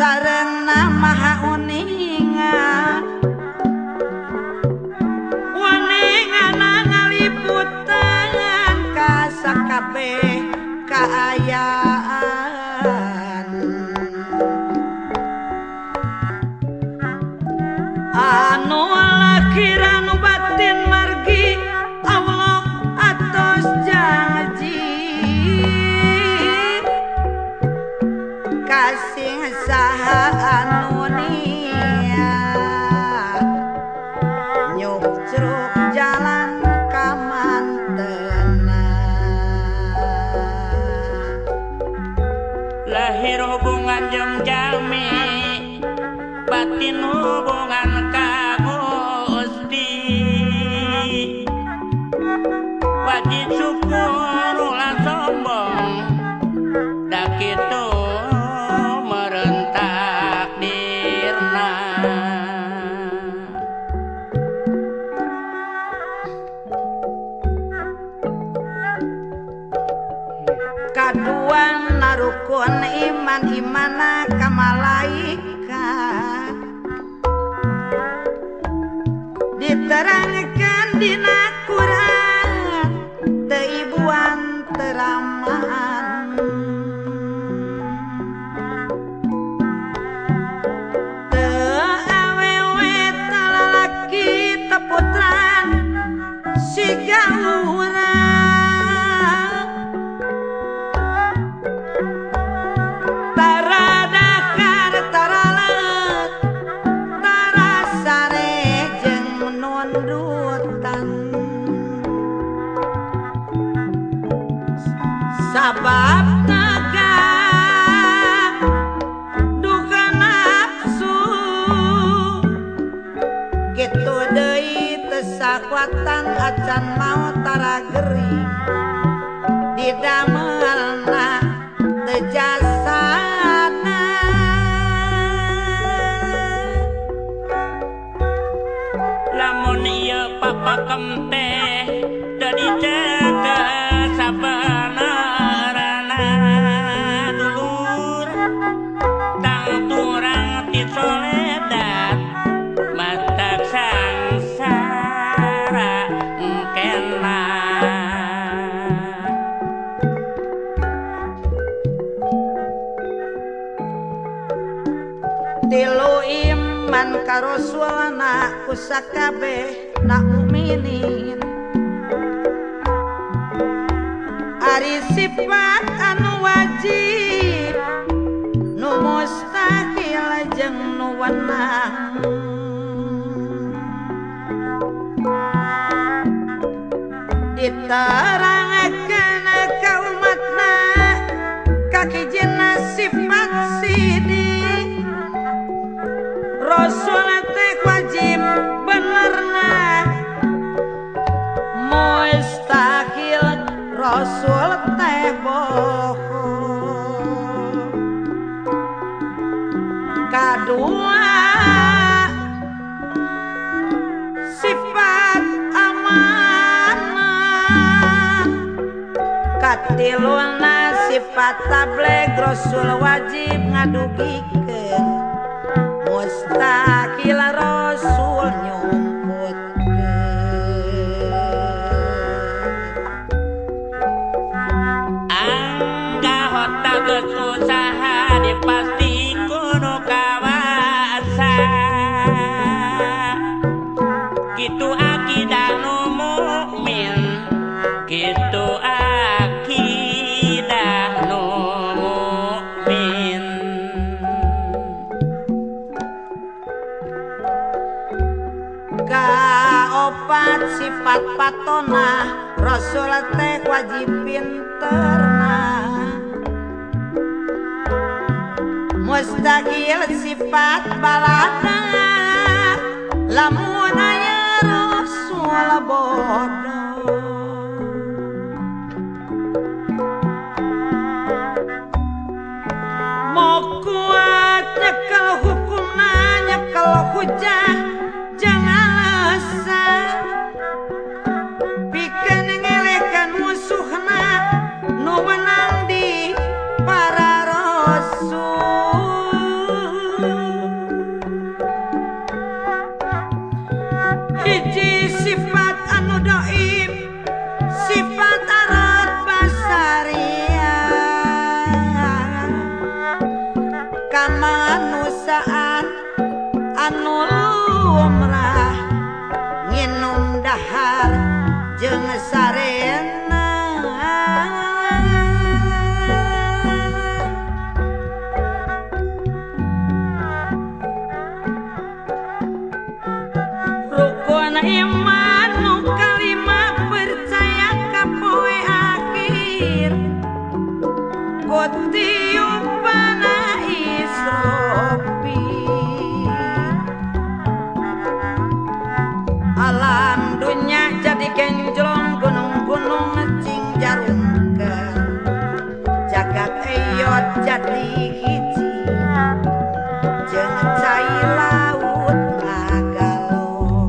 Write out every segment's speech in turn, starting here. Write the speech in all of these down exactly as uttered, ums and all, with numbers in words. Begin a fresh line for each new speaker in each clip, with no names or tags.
sarena maha uninga waningana ngaliputan ka sakabeh kaayaan anu lakiran batin margi Allah atos janji kasih saha anu nia nyuk ceruk jalan kamantena
lahir hubungan jeung jalmi batin hubungan ka Gusti wajib syukur ulah sombong da kitu meureun takdirna
kadua narukun iman imana ka malaikat diterangkan dina Quran teibuan teraman teu awewe talalaki teputran siga urang taradakar taralet tarasare jeung menundutan sabab naga duka nafsu kitu deui teu sakuatan acan maot tarageri didamelna teu jasana
lamun ieu papakem teh teu dijaga sabenerna dulur tang turang ti soledad matak sangsara engkena
tilu iman ka rasulna ku sakabeh na mukminin ari sifat anu wajib nu mustahil jeung nu wenang diterangkeun ka umatna kakijina sifat sidik Rasul teh wajib benerna mustahil Rasul teh bohong kadua sifat amanah katiluna sifat tabligh Rasul wajib ngadugikeun mustahil Rasul nyumputkeun
angga hota geus usaha dipasti kudu kawasa kitu akidah nu mukmin kitu akidah nu mukmin
kaopat sifat patona Rasul teh wajib pinterna mustahil sifat balada lamun aya Rasul bodoh mau kuat nyekel hukumna nyekel hujah jangan alasan pikeun ngelekan musuhna nu menang di para rasul anu lumrah nginum dahar jeung sarena rukun iman nu kalima percaya ka poe akhir kutiupana isropi alam dunya jadi genjlong gunung-gunung cing jarungkeun jagat eyot jadi hiji jeung cai laut ngagalo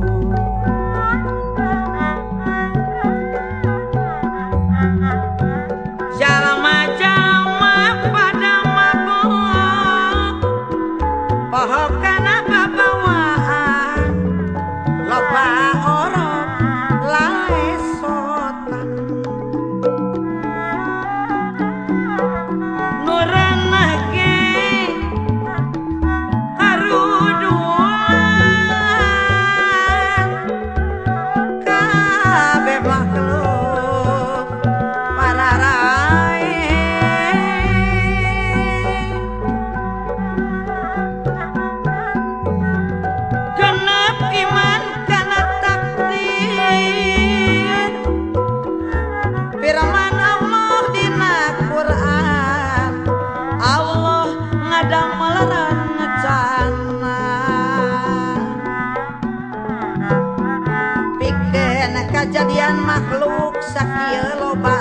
jalma-jalma pada mabok poho kana babawaan loba orok laesotan nuranah ge haruduan kabeh makhluk pararae genep iman kana takdir firman Allah dina Quran Allah ngadamel rencana pikeun kajadian makhluk sakieu loba